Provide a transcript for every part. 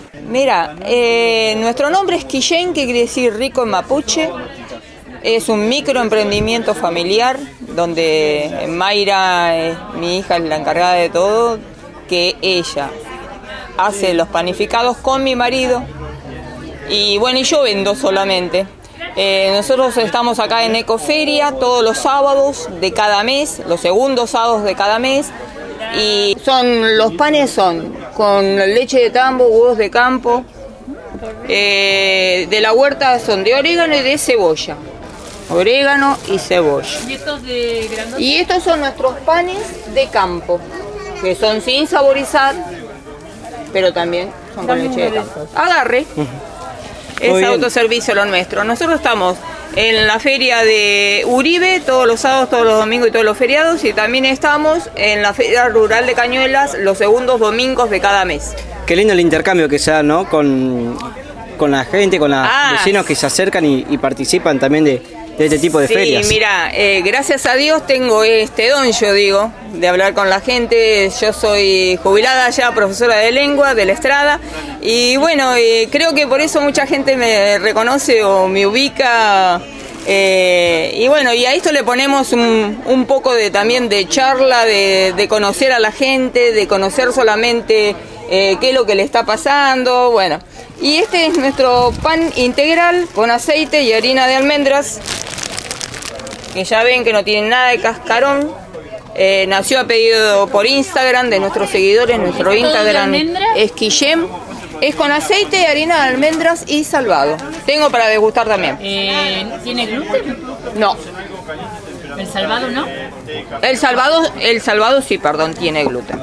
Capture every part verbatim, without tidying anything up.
Mira, eh, nuestro nombre es Quillén, que quiere decir rico en mapuche. Es un microemprendimiento familiar donde Mayra, eh, mi hija, es la encargada de todo, que ella hace los panificados con mi marido y bueno, y yo vendo solamente. Eh, nosotros estamos acá en Ecoferia todos los sábados de cada mes, los segundos sábados de cada mes, y son los panes son con leche de tambo, huevos de campo, eh, de la huerta son de orégano y de cebolla. Orégano y cebolla. ¿Y estos de grandote? Y estos son nuestros panes de campo, que son sin saborizar, pero también son con leche de campo. Agarre. Es autoservicio lo nuestro. Nosotros estamos en la feria de Uribe todos los sábados, todos los domingos y todos los feriados, y también estamos en la feria rural de Cañuelas los segundos domingos de cada mes. Qué lindo el intercambio que se da, ¿no? Con, con la gente, con los ah, vecinos que se acercan y, y participan también de, de este tipo de sí, ferias. Sí, mira, eh, gracias a Dios tengo este don, yo digo, de hablar con la gente. Yo soy jubilada ya, profesora de lengua, de la Estrada, y bueno, eh, creo que por eso mucha gente me reconoce o me ubica. Eh, y bueno, y a esto le ponemos un, un poco de también de charla, de, de conocer a la gente, de conocer solamente eh, qué es lo que le está pasando, bueno. Y este es nuestro pan integral con aceite y harina de almendras, que ya ven que no tiene nada de cascarón. Eh, nació a pedido por Instagram de nuestros seguidores. Nuestro Instagram es Quillén. Es con aceite, harina de almendras y salvado. Tengo para degustar también. Eh, ¿Tiene gluten? No. ¿El salvado no? El salvado, el salvado sí, perdón, tiene gluten.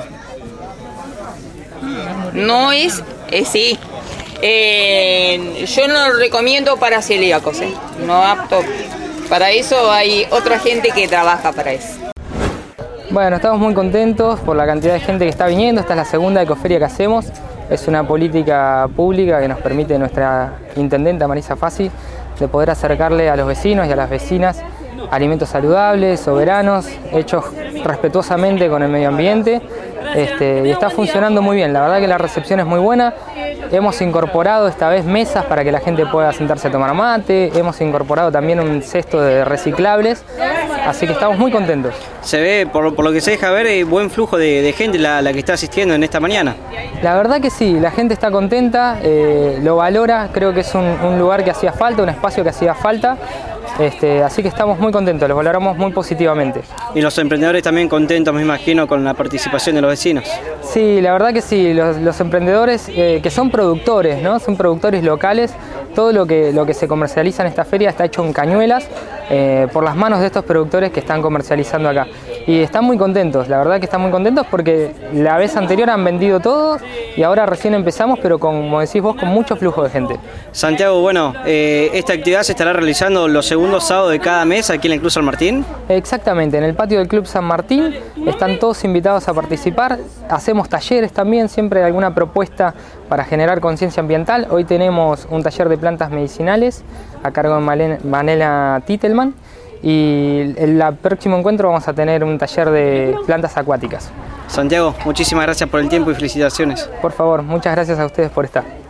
No es, eh, sí. Eh, yo no lo recomiendo para celíacos, eh. No apto. Para eso hay otra gente que trabaja para eso. Bueno, estamos muy contentos por la cantidad de gente que está viniendo. Esta es la segunda ecoferia que hacemos. Es una política pública que nos permite nuestra intendenta Marisa Fassi de poder acercarle a los vecinos y a las vecinas alimentos saludables, soberanos, hechos respetuosamente con el medio ambiente. Este, y está funcionando muy bien, la verdad que la recepción es muy buena. Hemos incorporado esta vez mesas para que la gente pueda sentarse a tomar mate, hemos incorporado también un cesto de reciclables, así que estamos muy contentos. Se ve, por, por lo que se deja ver, eh, buen flujo de, de gente la, la que está asistiendo en esta mañana. La verdad que sí, la gente está contenta, eh, lo valora, creo que es un, un lugar que hacía falta, un espacio que hacía falta. Este, así que estamos muy contentos, los valoramos muy positivamente. Y los emprendedores también contentos, me imagino, con la participación de los vecinos. Sí, la verdad que sí, los, los emprendedores eh, que son productores, ¿no? Son productores locales, todo lo que, lo que se comercializa en esta feria está hecho en Cañuelas eh, por las manos de estos productores que están comercializando acá. Y están muy contentos, la verdad que están muy contentos porque la vez anterior han vendido todo y ahora recién empezamos, pero con, como decís vos, con mucho flujo de gente. Santiago, bueno, eh, esta actividad se estará realizando los segundos sábados de cada mes aquí en el Club San Martín. Exactamente, en el patio del Club San Martín están todos invitados a participar. Hacemos talleres también, siempre hay alguna propuesta para generar conciencia ambiental. Hoy tenemos un taller de plantas medicinales a cargo de Manela Titelman. Y en el próximo encuentro vamos a tener un taller de plantas acuáticas. Santiago, muchísimas gracias por el tiempo y felicitaciones. Por favor, muchas gracias a ustedes por estar.